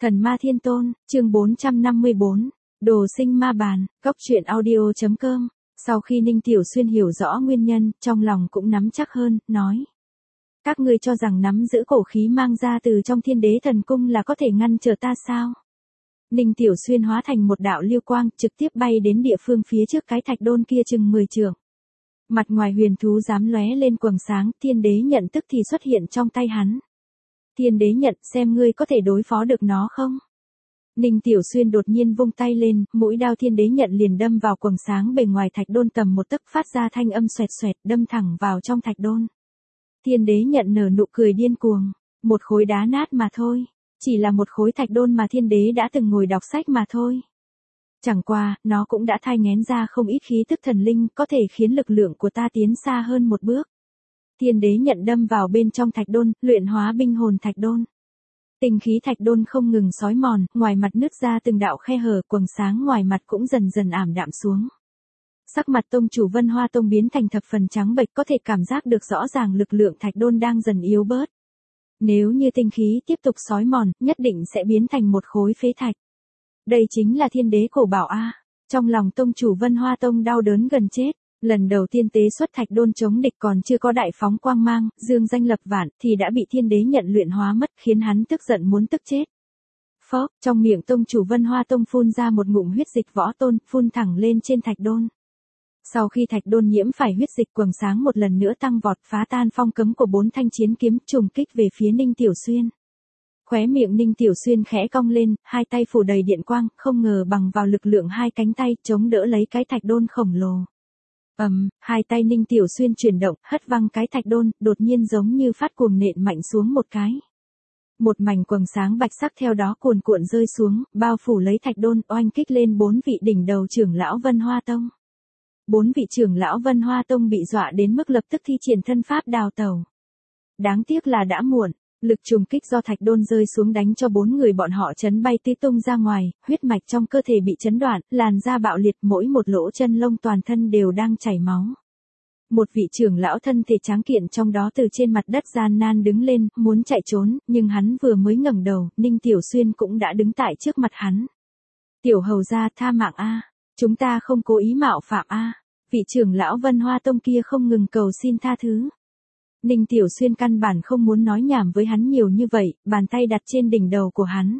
Thần ma thiên tôn, chương 454, đồ sinh ma bàn, góc truyện audio.com. Sau khi Ninh Tiểu Xuyên hiểu rõ nguyên nhân, trong lòng cũng nắm chắc hơn, nói. Các ngươi cho rằng nắm giữ cổ khí mang ra từ trong Thiên Đế Thần Cung là có thể ngăn trở ta sao? Ninh Tiểu Xuyên hóa thành một đạo lưu quang, trực tiếp bay đến địa phương phía trước cái thạch đôn kia chừng 10 trượng. Mặt ngoài huyền thú dám lóe lên quầng sáng, Thiên Đế nhận tức thì xuất hiện trong tay hắn. Thiên Đế nhận, xem ngươi có thể đối phó được nó không? Ninh Tiểu Xuyên đột nhiên vung tay lên, mũi đao Thiên Đế nhận liền đâm vào quầng sáng bề ngoài thạch đôn tầm một tấc, phát ra thanh âm xoẹt xoẹt, đâm thẳng vào trong thạch đôn. Thiên Đế nhận nở nụ cười điên cuồng, một khối đá nát mà thôi, chỉ là một khối thạch đôn mà Thiên Đế đã từng ngồi đọc sách mà thôi. Chẳng qua, nó cũng đã thai nghén ra không ít khí tức thần linh, có thể khiến lực lượng của ta tiến xa hơn một bước. Thiên Đế nhận đâm vào bên trong thạch đôn, luyện hóa binh hồn thạch đôn. Tinh khí thạch đôn không ngừng xói mòn, ngoài mặt nứt ra từng đạo khe hở, quầng sáng ngoài mặt cũng dần dần ảm đạm xuống. Sắc mặt tông chủ Vân Hoa Tông biến thành thập phần trắng bệch, có thể cảm giác được rõ ràng lực lượng thạch đôn đang dần yếu bớt. Nếu như tinh khí tiếp tục xói mòn, nhất định sẽ biến thành một khối phế thạch. Đây chính là Thiên Đế cổ bảo a. Trong lòng tông chủ Vân Hoa Tông đau đớn gần chết. Lần đầu tiên tế xuất thạch đôn chống địch còn chưa có đại phóng quang mang, dương danh lập vạn, thì đã bị Thiên Đế nhận luyện hóa mất, khiến hắn tức giận muốn tức chết. Phốc, trong miệng tông chủ Vân Hoa Tông phun ra một ngụm huyết dịch võ tôn, phun thẳng lên trên thạch đôn. Sau khi thạch đôn nhiễm phải huyết dịch, quầng sáng một lần nữa tăng vọt, phá tan phong cấm của 4 thanh chiến kiếm, trùng kích về phía Ninh Tiểu Xuyên. Khóe miệng Ninh Tiểu Xuyên khẽ cong lên, hai tay phủ đầy điện quang, không ngờ bằng vào lực lượng hai cánh tay chống đỡ lấy cái thạch đôn khổng lồ. Hai tay Ninh Tiểu Xuyên chuyển động, hất văng cái thạch đôn, đột nhiên giống như phát cuồng nện mạnh xuống một cái. Một mảnh quầng sáng bạch sắc theo đó cuồn cuộn rơi xuống, bao phủ lấy thạch đôn, oanh kích lên 4 vị đỉnh đầu trưởng lão Vân Hoa Tông. 4 vị trưởng lão Vân Hoa Tông bị dọa đến mức lập tức thi triển thân pháp đào tẩu. Đáng tiếc là đã muộn. Lực trùng kích do thạch đôn rơi xuống đánh cho 4 người bọn họ chấn bay tứ tung ra ngoài, huyết mạch trong cơ thể bị chấn đoạn, làn da bạo liệt, mỗi một lỗ chân lông toàn thân đều đang chảy máu. Một vị trưởng lão thân thể tráng kiện trong đó từ trên mặt đất gian nan đứng lên, muốn chạy trốn, nhưng hắn vừa mới ngẩng đầu, Ninh Tiểu Xuyên cũng đã đứng tại trước mặt hắn. Tiểu hầu gia, tha mạng a, chúng ta không cố ý mạo phạm a. Vị trưởng lão Vân Hoa Tông kia không ngừng cầu xin tha thứ. Ninh Tiểu Xuyên căn bản không muốn nói nhảm với hắn nhiều như vậy, bàn tay đặt trên đỉnh đầu của hắn.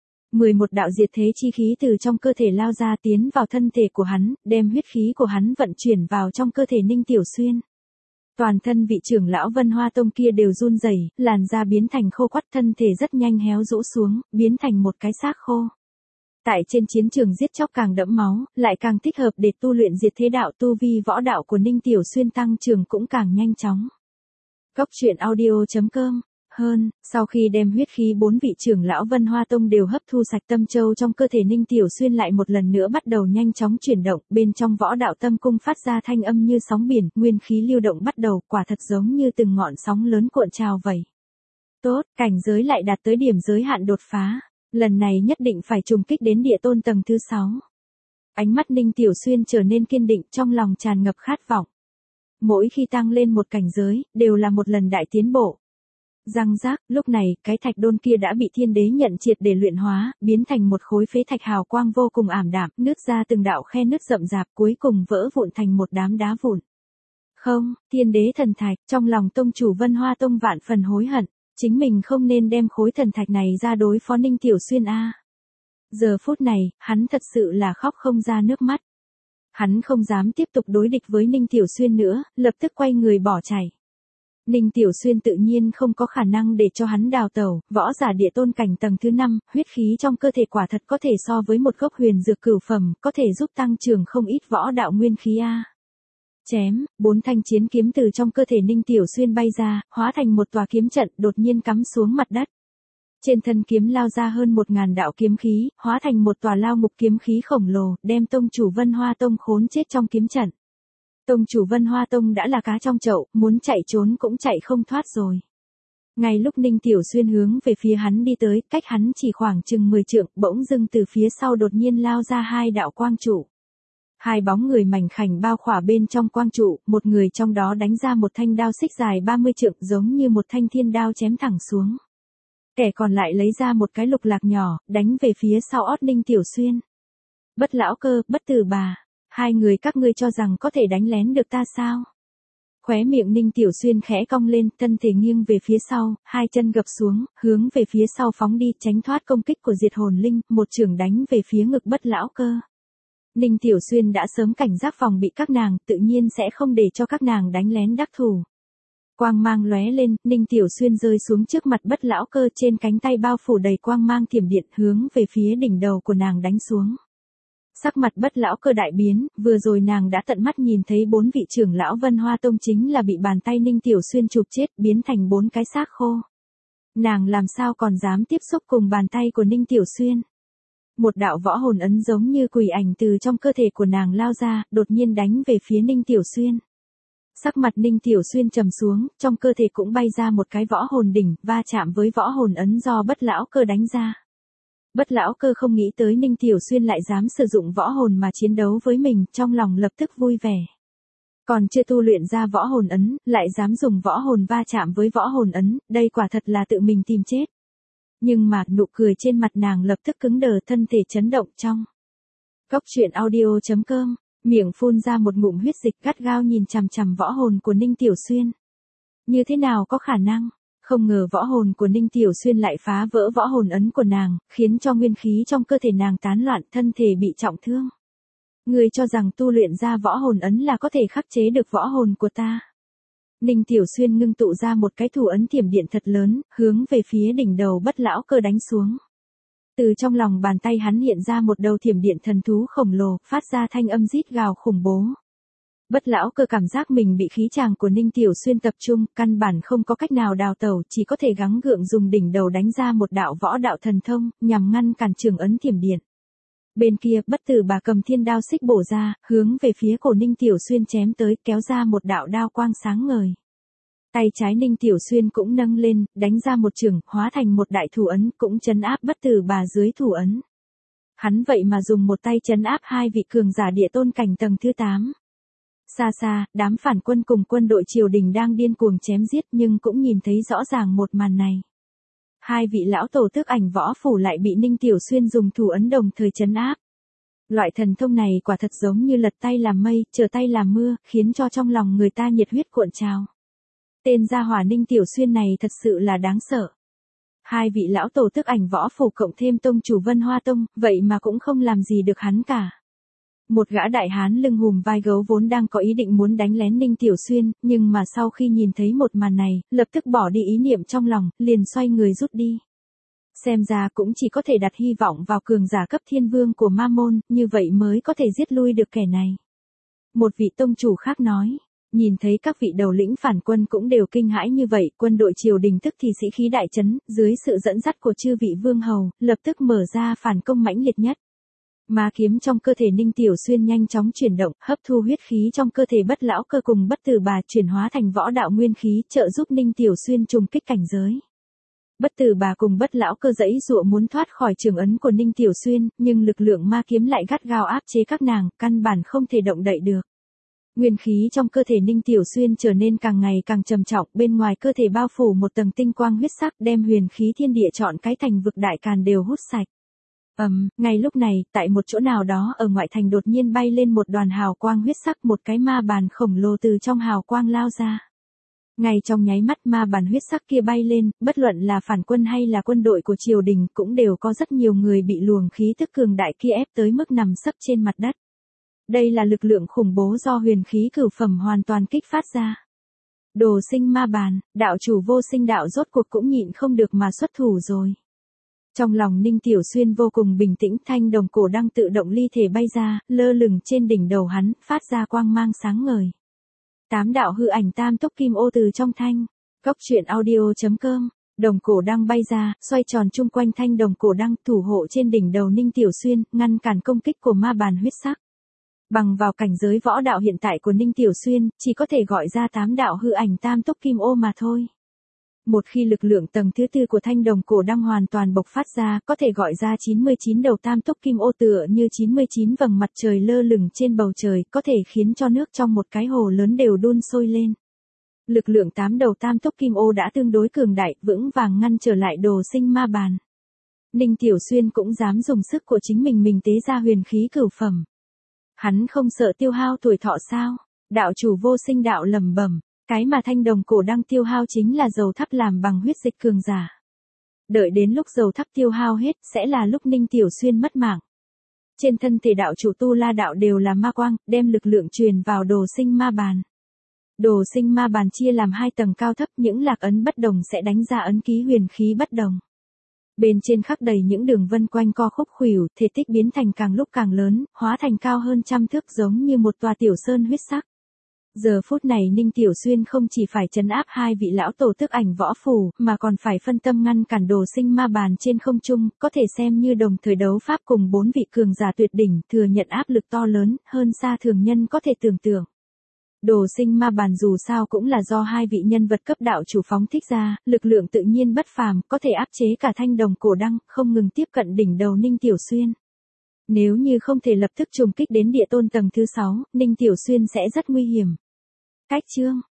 11 đạo diệt thế chi khí từ trong cơ thể lao ra tiến vào thân thể của hắn, đem huyết khí của hắn vận chuyển vào trong cơ thể Ninh Tiểu Xuyên. Toàn thân vị trưởng lão Vân Hoa Tông kia đều run rẩy, làn da biến thành khô quắt, thân thể rất nhanh héo rũ xuống, biến thành một cái xác khô. Tại trên chiến trường giết chóc càng đẫm máu, lại càng thích hợp để tu luyện diệt thế đạo, tu vi võ đạo của Ninh Tiểu Xuyên tăng trưởng cũng càng nhanh chóng. Góc truyện audio.com. Sau khi đem huyết khí 4 vị trưởng lão Vân Hoa Tông đều hấp thu sạch, tâm châu trong cơ thể Ninh Tiểu Xuyên lại một lần nữa bắt đầu nhanh chóng chuyển động, bên trong võ đạo tâm cung phát ra thanh âm như sóng biển, nguyên khí lưu động bắt đầu, quả thật giống như từng ngọn sóng lớn cuộn trào vậy. Tốt, cảnh giới lại đạt tới điểm giới hạn đột phá, lần này nhất định phải trùng kích đến địa tôn tầng thứ 6. Ánh mắt Ninh Tiểu Xuyên trở nên kiên định, trong lòng tràn ngập khát vọng. Mỗi khi tăng lên một cảnh giới, đều là một lần đại tiến bộ. Răng rác, lúc này, cái thạch đôn kia đã bị Thiên Đế nhận triệt để luyện hóa, biến thành một khối phế thạch hào quang vô cùng ảm đạm, nứt ra từng đạo khe nứt rậm rạp, cuối cùng vỡ vụn thành một đám đá vụn. Không, Thiên Đế thần thạch, trong lòng tông chủ Vân Hoa Tông vạn phần hối hận, chính mình không nên đem khối thần thạch này ra đối phó Ninh Tiểu Xuyên a. Giờ phút này, hắn thật sự là khóc không ra nước mắt. Hắn không dám tiếp tục đối địch với Ninh Tiểu Xuyên nữa, lập tức quay người bỏ chạy. Ninh Tiểu Xuyên tự nhiên không có khả năng để cho hắn đào tẩu, võ giả địa tôn cảnh tầng thứ 5, huyết khí trong cơ thể quả thật có thể so với một gốc huyền dược cửu phẩm, có thể giúp tăng trưởng không ít võ đạo nguyên khí a. Chém, 4 thanh chiến kiếm từ trong cơ thể Ninh Tiểu Xuyên bay ra, hóa thành một tòa kiếm trận, đột nhiên cắm xuống mặt đất. Trên thân kiếm lao ra hơn 1000 đạo kiếm khí, hóa thành một tòa lao ngục kiếm khí khổng lồ, đem tông chủ Vân Hoa Tông khốn chết trong kiếm trận. Tông chủ Vân Hoa Tông đã là cá trong chậu, muốn chạy trốn cũng chạy không thoát rồi. Ngay lúc Ninh Tiểu Xuyên hướng về phía hắn đi tới, cách hắn chỉ khoảng chừng 10 trượng, bỗng dưng từ phía sau đột nhiên lao ra 2 đạo quang trụ. 2 bóng người mảnh khảnh bao khỏa bên trong quang trụ, một người trong đó đánh ra một thanh đao xích dài 30 trượng giống như một thanh thiên đao chém thẳng xuống. Kẻ còn lại lấy ra một cái lục lạc nhỏ, đánh về phía sau ót Ninh Tiểu Xuyên. Bất Lão Cơ, Bất Tử Bà, hai người các ngươi cho rằng có thể đánh lén được ta sao? Khóe miệng Ninh Tiểu Xuyên khẽ cong lên, thân thể nghiêng về phía sau, hai chân gập xuống, hướng về phía sau phóng đi, tránh thoát công kích của Diệt Hồn Linh, một chưởng đánh về phía ngực Bất Lão Cơ. Ninh Tiểu Xuyên đã sớm cảnh giác phòng bị các nàng, tự nhiên sẽ không để cho các nàng đánh lén đắc thủ. Quang mang lóe lên, Ninh Tiểu Xuyên rơi xuống trước mặt Bất Lão Cơ, trên cánh tay bao phủ đầy quang mang thiểm điện, hướng về phía đỉnh đầu của nàng đánh xuống. Sắc mặt Bất Lão Cơ đại biến, vừa rồi nàng đã tận mắt nhìn thấy 4 vị trưởng lão Vân Hoa Tông chính là bị bàn tay Ninh Tiểu Xuyên chụp chết, biến thành 4 cái xác khô. Nàng làm sao còn dám tiếp xúc cùng bàn tay của Ninh Tiểu Xuyên? Một đạo võ hồn ấn giống như quỷ ảnh từ trong cơ thể của nàng lao ra, đột nhiên đánh về phía Ninh Tiểu Xuyên. Sắc mặt Ninh Tiểu Xuyên trầm xuống, trong cơ thể cũng bay ra một cái võ hồn đỉnh, va chạm với võ hồn ấn do Bất Lão Cơ đánh ra. Bất Lão Cơ không nghĩ tới Ninh Tiểu Xuyên lại dám sử dụng võ hồn mà chiến đấu với mình, trong lòng lập tức vui vẻ. Còn chưa tu luyện ra võ hồn ấn, lại dám dùng võ hồn va chạm với võ hồn ấn, đây quả thật là tự mình tìm chết. Nhưng mà, nụ cười trên mặt nàng lập tức cứng đờ, thân thể chấn động trong. Cốc truyện audio.com, miệng phun ra một ngụm huyết dịch, gắt gao nhìn chằm chằm võ hồn của Ninh Tiểu Xuyên. Như thế nào có khả năng? Không ngờ võ hồn của Ninh Tiểu Xuyên lại phá vỡ võ hồn ấn của nàng, khiến cho nguyên khí trong cơ thể nàng tán loạn, thân thể bị trọng thương. Ngươi cho rằng tu luyện ra võ hồn ấn là có thể khắc chế được võ hồn của ta? Ninh Tiểu Xuyên ngưng tụ ra một cái thủ ấn thiểm điện thật lớn, hướng về phía đỉnh đầu Bất Lão Cơ đánh xuống. Từ trong lòng bàn tay hắn hiện ra một đầu thiểm điện thần thú khổng lồ, phát ra thanh âm rít gào khủng bố. Bất Lão Cơ cảm giác mình bị khí tràng của Ninh Tiểu Xuyên tập trung, căn bản không có cách nào đào tẩu, chỉ có thể gắng gượng dùng đỉnh đầu đánh ra một đạo võ đạo thần thông, nhằm ngăn cản trường ấn thiểm điện. Bên kia, Bất Tử Bà cầm thiên đao xích bổ ra, hướng về phía cổ Ninh Tiểu Xuyên chém tới, kéo ra một đạo đao quang sáng ngời. Tay trái Ninh Tiểu Xuyên cũng nâng lên, đánh ra một chưởng, hóa thành một đại thủ ấn, cũng trấn áp Bất Tử Bà dưới thủ ấn. Hắn vậy mà dùng một tay trấn áp hai vị cường giả địa tôn cảnh tầng thứ 8. Xa xa, đám phản quân cùng quân đội triều đình đang điên cuồng chém giết, nhưng cũng nhìn thấy rõ ràng một màn này. Hai vị lão tổ tước ảnh võ phủ lại bị Ninh Tiểu Xuyên dùng thủ ấn đồng thời trấn áp. Loại thần thông này quả thật giống như lật tay làm mây, trở tay làm mưa, khiến cho trong lòng người ta nhiệt huyết cuộn trào. Tên gia hỏa Ninh Tiểu Xuyên này thật sự là đáng sợ. Hai vị lão tổ tước ảnh võ phủ cộng thêm tông chủ Vân Hoa Tông, vậy mà cũng không làm gì được hắn cả. Một gã đại hán lưng hùm vai gấu vốn đang có ý định muốn đánh lén Ninh Tiểu Xuyên, nhưng mà sau khi nhìn thấy một màn này, lập tức bỏ đi ý niệm trong lòng, liền xoay người rút đi. Xem ra cũng chỉ có thể đặt hy vọng vào cường giả cấp thiên vương của Ma Môn, như vậy mới có thể giết lui được kẻ này. Một vị tông chủ khác nói, nhìn thấy các vị đầu lĩnh phản quân cũng đều kinh hãi như vậy, quân đội triều đình tức thì sĩ khí đại chấn, dưới sự dẫn dắt của chư vị vương hầu, lập tức mở ra phản công mãnh liệt nhất. Ma kiếm trong cơ thể Ninh Tiểu Xuyên nhanh chóng chuyển động, hấp thu huyết khí trong cơ thể Bất Lão Cơ cùng Bất Tử Bà chuyển hóa thành võ đạo nguyên khí, trợ giúp Ninh Tiểu Xuyên trùng kích cảnh giới. Bất Tử Bà cùng Bất Lão Cơ giãy giụa muốn thoát khỏi trường ấn của Ninh Tiểu Xuyên, nhưng lực lượng ma kiếm lại gắt gao áp chế các nàng, căn bản không thể động đậy được. Nguyên khí trong cơ thể Ninh Tiểu Xuyên trở nên càng ngày càng trầm trọng, bên ngoài cơ thể bao phủ một tầng tinh quang huyết sắc, đem huyền khí thiên địa trọn cái thành vực đại càn đều hút sạch. Ngay lúc này, tại một chỗ nào đó ở ngoại thành đột nhiên bay lên một đoàn hào quang huyết sắc, một cái ma bàn khổng lồ từ trong hào quang lao ra. Ngay trong nháy mắt ma bàn huyết sắc kia bay lên, bất luận là phản quân hay là quân đội của triều đình cũng đều có rất nhiều người bị luồng khí tức cường đại kia ép tới mức nằm sấp trên mặt đất. Đây là lực lượng khủng bố do huyền khí cửu phẩm hoàn toàn kích phát ra. Đồ sinh ma bàn, đạo chủ Vô Sinh đạo rốt cuộc cũng nhịn không được mà xuất thủ rồi. Trong lòng Ninh Tiểu Xuyên vô cùng bình tĩnh, thanh đồng cổ đăng tự động ly thể bay ra, lơ lửng trên đỉnh đầu hắn, phát ra quang mang sáng ngời. 8 đạo hư ảnh tam tốc kim ô từ trong thanh. Cốc truyện audio.com, đồng cổ đăng bay ra, xoay tròn chung quanh thanh đồng cổ đăng, thủ hộ trên đỉnh đầu Ninh Tiểu Xuyên, ngăn cản công kích của ma bàn huyết sắc. Bằng vào cảnh giới võ đạo hiện tại của Ninh Tiểu Xuyên, chỉ có thể gọi ra 8 đạo hư ảnh tam tốc kim ô mà thôi. Một khi lực lượng tầng thứ 4 của thanh đồng cổ đăng hoàn toàn bộc phát ra, có thể gọi ra 99 đầu tam tốc kim ô tựa như 99 vầng mặt trời lơ lửng trên bầu trời, có thể khiến cho nước trong một cái hồ lớn đều đun sôi lên. Lực lượng 8 đầu tam túc kim ô đã tương đối cường đại, vững vàng ngăn trở lại đồ sinh ma bàn. Ninh Tiểu Xuyên cũng dám dùng sức của chính mình tế ra huyền khí cửu phẩm. Hắn không sợ tiêu hao tuổi thọ sao? Đạo chủ Vô Sinh đạo lẩm bẩm, cái mà thanh đồng cổ đăng tiêu hao chính là dầu thắp làm bằng huyết dịch cường giả. Đợi đến lúc dầu thắp tiêu hao hết sẽ là lúc Ninh Tiểu Xuyên mất mạng. Trên thân thể đạo chủ Tu La đạo đều là ma quang, đem lực lượng truyền vào đồ sinh ma bàn. Đồ sinh ma bàn chia làm 2 tầng cao thấp, những lạc ấn bất đồng sẽ đánh ra ấn ký huyền khí bất đồng. Bên trên khắc đầy những đường vân quanh co khúc khuỷu, thể tích biến thành càng lúc càng lớn, hóa thành cao hơn trăm thước giống như một tòa tiểu sơn huyết sắc. Giờ phút này Ninh Tiểu Xuyên không chỉ phải trấn áp 2 vị lão tổ tức ảnh võ phù, mà còn phải phân tâm ngăn cản đồ sinh ma bàn trên không trung, có thể xem như đồng thời đấu pháp cùng 4 vị cường giả tuyệt đỉnh, thừa nhận áp lực to lớn, hơn xa thường nhân có thể tưởng tượng. Đồ sinh ma bàn dù sao cũng là do 2 vị nhân vật cấp đạo chủ phóng thích ra, lực lượng tự nhiên bất phàm, có thể áp chế cả thanh đồng cổ đăng, không ngừng tiếp cận đỉnh đầu Ninh Tiểu Xuyên. Nếu như không thể lập tức trùng kích đến địa tôn tầng thứ 6, Ninh Tiểu Xuyên sẽ rất nguy hiểm. Cách chương